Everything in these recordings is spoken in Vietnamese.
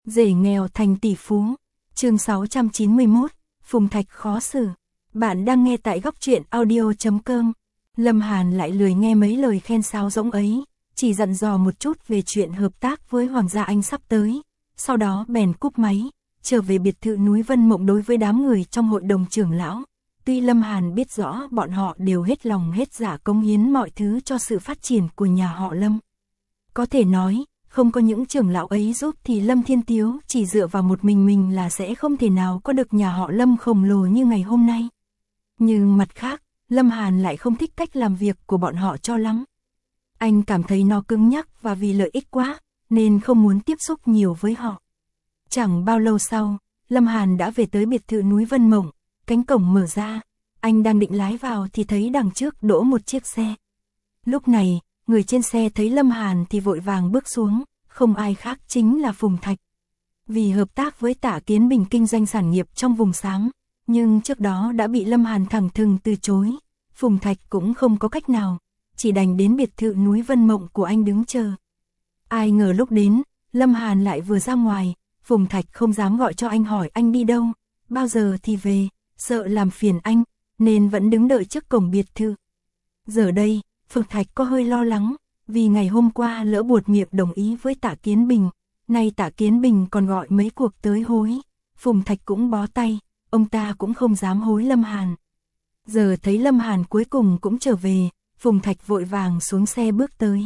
Rể nghèo thành tỷ phú. Chương 691, Phùng Thạch khó xử. Bạn đang nghe tại góc truyện audio.com. Lâm Hàn lại lười nghe mấy lời khen sáo rỗng ấy, chỉ dặn dò một chút về chuyện hợp tác với Hoàng gia Anh sắp tới. Sau đó bèn cúp máy, trở về biệt thự núi Vân Mộng đối với đám người trong hội đồng trưởng lão. Tuy Lâm Hàn biết rõ bọn họ đều hết lòng hết dạ cống hiến mọi thứ cho sự phát triển của nhà họ Lâm. Có thể nói, không có những trưởng lão ấy giúp thì Lâm Thiên Tiếu chỉ dựa vào một mình là sẽ không thể nào có được nhà họ Lâm khổng lồ như ngày hôm nay. Nhưng mặt khác, Lâm Hàn lại không thích cách làm việc của bọn họ cho lắm. Anh cảm thấy nó cứng nhắc và vì lợi ích quá, nên không muốn tiếp xúc nhiều với họ. Chẳng bao lâu sau, Lâm Hàn đã về tới biệt thự núi Vân Mộng, cánh cổng mở ra, anh đang định lái vào thì thấy đằng trước đỗ một chiếc xe. Lúc này, người trên xe thấy Lâm Hàn thì vội vàng bước xuống, không ai khác chính là Phùng Thạch. Vì hợp tác với Tạ Kiến Bình kinh doanh sản nghiệp trong vùng xám, nhưng trước đó đã bị Lâm Hàn thẳng thừng từ chối, Phùng Thạch cũng không có cách nào, chỉ đành đến biệt thự núi Vân Mộng của anh đứng chờ. Ai ngờ lúc đến, Lâm Hàn lại vừa ra ngoài, Phùng Thạch không dám gọi cho anh hỏi anh đi đâu, bao giờ thì về, sợ làm phiền anh, nên vẫn đứng đợi trước cổng biệt thự. Giờ đây, Phùng Thạch có hơi lo lắng, vì ngày hôm qua lỡ buột miệng đồng ý với Tạ Kiến Bình, nay Tạ Kiến Bình còn gọi mấy cuộc tới hối, Phùng Thạch cũng bó tay, ông ta cũng không dám hối Lâm Hàn. Giờ thấy Lâm Hàn cuối cùng cũng trở về, Phùng Thạch vội vàng xuống xe bước tới.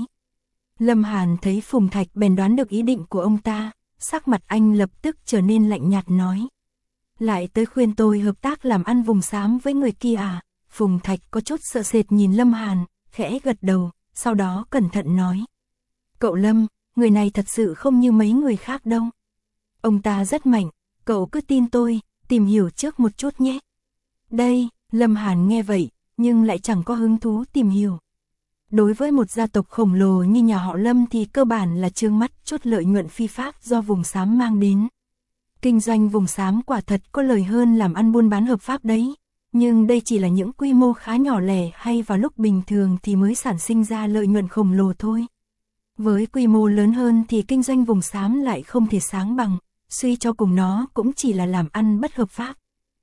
Lâm Hàn thấy Phùng Thạch bèn đoán được ý định của ông ta, sắc mặt anh lập tức trở nên lạnh nhạt nói. Lại tới khuyên tôi hợp tác làm ăn vùng xám với người kia à? Phùng Thạch có chút sợ sệt nhìn Lâm Hàn, khẽ gật đầu, sau đó cẩn thận nói. Cậu Lâm, người này thật sự không như mấy người khác đâu. Ông ta rất mạnh, cậu cứ tin tôi, tìm hiểu trước một chút nhé. Đây, Lâm Hàn nghe vậy, nhưng lại chẳng có hứng thú tìm hiểu. Đối với một gia tộc khổng lồ như nhà họ Lâm thì cơ bản là trương mắt chút lợi nhuận phi pháp do vùng xám mang đến. Kinh doanh vùng xám quả thật có lời hơn làm ăn buôn bán hợp pháp đấy, nhưng đây chỉ là những quy mô khá nhỏ lẻ hay vào lúc bình thường thì mới sản sinh ra lợi nhuận khổng lồ thôi. Với quy mô lớn hơn thì kinh doanh vùng xám lại không thể sáng bằng, suy cho cùng nó cũng chỉ là làm ăn bất hợp pháp.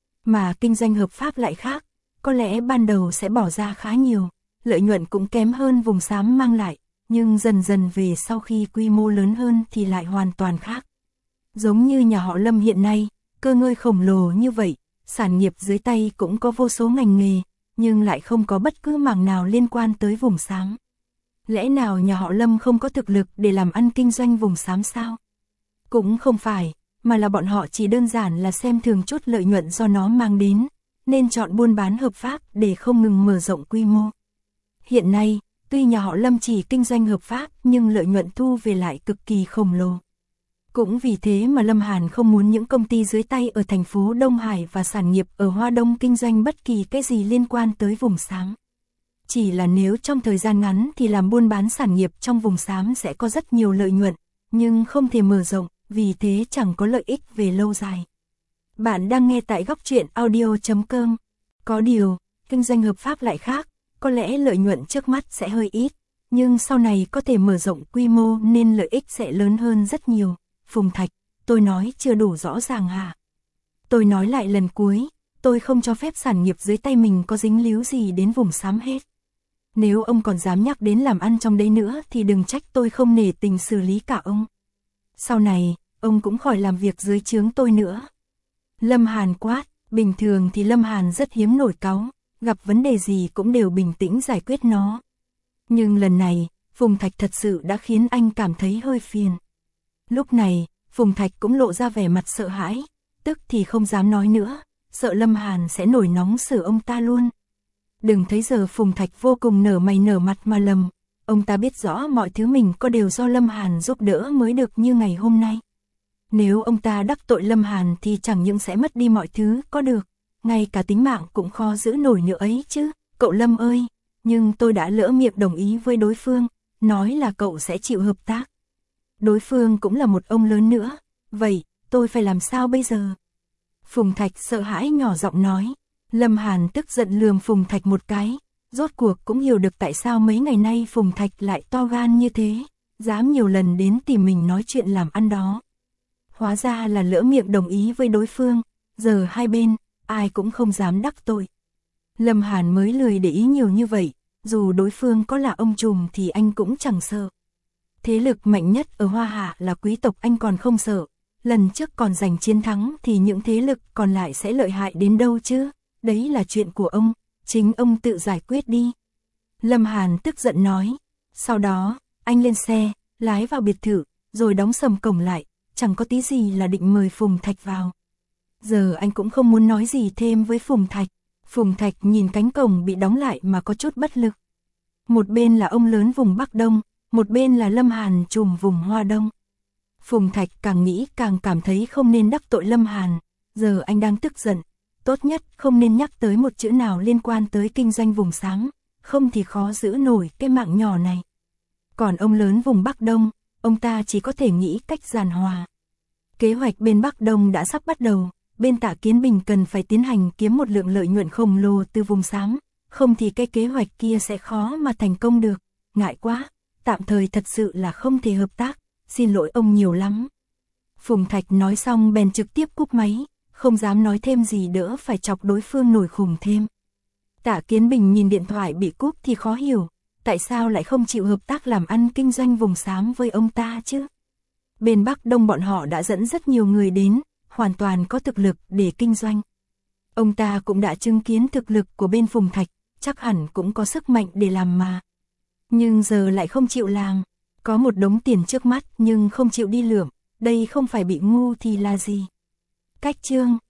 Mà kinh doanh hợp pháp lại khác, có lẽ ban đầu sẽ bỏ ra khá nhiều, lợi nhuận cũng kém hơn vùng xám mang lại, nhưng dần dần về sau khi quy mô lớn hơn thì lại hoàn toàn khác. Giống như nhà họ Lâm hiện nay, cơ ngơi khổng lồ như vậy, sản nghiệp dưới tay cũng có vô số ngành nghề, nhưng lại không có bất cứ mảng nào liên quan tới vùng xám. Lẽ nào nhà họ Lâm không có thực lực để làm ăn kinh doanh vùng xám sao? Cũng không phải, mà là bọn họ chỉ đơn giản là xem thường chút lợi nhuận do nó mang đến, nên chọn buôn bán hợp pháp để không ngừng mở rộng quy mô. Hiện nay, tuy nhà họ Lâm chỉ kinh doanh hợp pháp nhưng lợi nhuận thu về lại cực kỳ khổng lồ. Cũng vì thế mà Lâm Hàn không muốn những công ty dưới tay ở thành phố Đông Hải và sản nghiệp ở Hoa Đông kinh doanh bất kỳ cái gì liên quan tới vùng xám. Chỉ là nếu trong thời gian ngắn thì làm buôn bán sản nghiệp trong vùng xám sẽ có rất nhiều lợi nhuận, nhưng không thể mở rộng, vì thế chẳng có lợi ích về lâu dài. Bạn đang nghe tại góc truyện audio.com. Có điều, kinh doanh hợp pháp lại khác, có lẽ lợi nhuận trước mắt sẽ hơi ít, nhưng sau này có thể mở rộng quy mô nên lợi ích sẽ lớn hơn rất nhiều. Phùng Thạch, tôi nói chưa đủ rõ ràng hả? Tôi nói lại lần cuối, tôi không cho phép sản nghiệp dưới tay mình có dính líu gì đến vùng xám hết. Nếu ông còn dám nhắc đến làm ăn trong đấy nữa thì đừng trách tôi không nể tình xử lý cả ông. Sau này, ông cũng khỏi làm việc dưới trướng tôi nữa. Lâm Hàn quát, bình thường thì Lâm Hàn rất hiếm nổi cáu, gặp vấn đề gì cũng đều bình tĩnh giải quyết nó. Nhưng lần này, Phùng Thạch thật sự đã khiến anh cảm thấy hơi phiền. Lúc này, Phùng Thạch cũng lộ ra vẻ mặt sợ hãi, tức thì không dám nói nữa, sợ Lâm Hàn sẽ nổi nóng xử ông ta luôn. Đừng thấy giờ Phùng Thạch vô cùng nở mày nở mặt mà lầm, ông ta biết rõ mọi thứ mình có đều do Lâm Hàn giúp đỡ mới được như ngày hôm nay. Nếu ông ta đắc tội Lâm Hàn thì chẳng những sẽ mất đi mọi thứ có được, ngay cả tính mạng cũng khó giữ nổi nữa ấy chứ. Cậu Lâm ơi, nhưng tôi đã lỡ miệng đồng ý với đối phương, nói là cậu sẽ chịu hợp tác. Đối phương cũng là một ông lớn nữa, vậy tôi phải làm sao bây giờ? Phùng Thạch sợ hãi nhỏ giọng nói. Lâm Hàn tức giận lườm Phùng Thạch một cái, rốt cuộc cũng hiểu được tại sao mấy ngày nay Phùng Thạch lại to gan như thế, dám nhiều lần đến tìm mình nói chuyện làm ăn đó. hóa ra là lỡ miệng đồng ý với đối phương, giờ hai bên, ai cũng không dám đắc tội. Lâm Hàn mới lười để ý nhiều như vậy, dù đối phương có là ông trùm thì anh cũng chẳng sợ. Thế lực mạnh nhất ở Hoa Hạ là quý tộc anh còn không sợ, lần trước còn giành chiến thắng thì những thế lực còn lại sẽ lợi hại đến đâu chứ, đấy là chuyện của ông, chính ông tự giải quyết đi. Lâm Hàn tức giận nói, sau đó, anh lên xe, lái vào biệt thự, rồi đóng sầm cổng lại, chẳng có tí gì là định mời Phùng Thạch vào. Giờ anh cũng không muốn nói gì thêm với Phùng Thạch. Phùng Thạch nhìn cánh cổng bị đóng lại mà có chút bất lực. Một bên là ông lớn vùng Bắc Đông, một bên là Lâm Hàn trùm vùng Hoa Đông. Phùng Thạch càng nghĩ càng cảm thấy không nên đắc tội Lâm Hàn, giờ anh đang tức giận, tốt nhất không nên nhắc tới một chữ nào liên quan tới kinh doanh vùng sáng, không thì khó giữ nổi cái mạng nhỏ này. Còn ông lớn vùng Bắc Đông, ông ta chỉ có thể nghĩ cách giàn hòa. Kế hoạch bên Bắc Đông đã sắp bắt đầu, bên Tạ Kiến Bình cần phải tiến hành kiếm một lượng lợi nhuận khổng lồ từ vùng xám, không thì cái kế hoạch kia sẽ khó mà thành công được. Ngại quá, tạm thời thật sự là không thể hợp tác, xin lỗi ông nhiều lắm. Phùng Thạch nói xong bèn trực tiếp cúp máy, không dám nói thêm gì đỡ phải chọc đối phương nổi khủng thêm. Tạ Kiến Bình nhìn điện thoại bị cúp thì khó hiểu, tại sao lại không chịu hợp tác làm ăn kinh doanh vùng xám với ông ta chứ? Bên Bắc Đông bọn họ đã dẫn rất nhiều người đến, hoàn toàn có thực lực để kinh doanh. Ông ta cũng đã chứng kiến thực lực của bên Phùng Thạch, chắc hẳn cũng có sức mạnh để làm mà. Nhưng giờ lại không chịu làm, có một đống tiền trước mắt nhưng không chịu đi lượm, đây không phải bị ngu thì là gì? Cách chương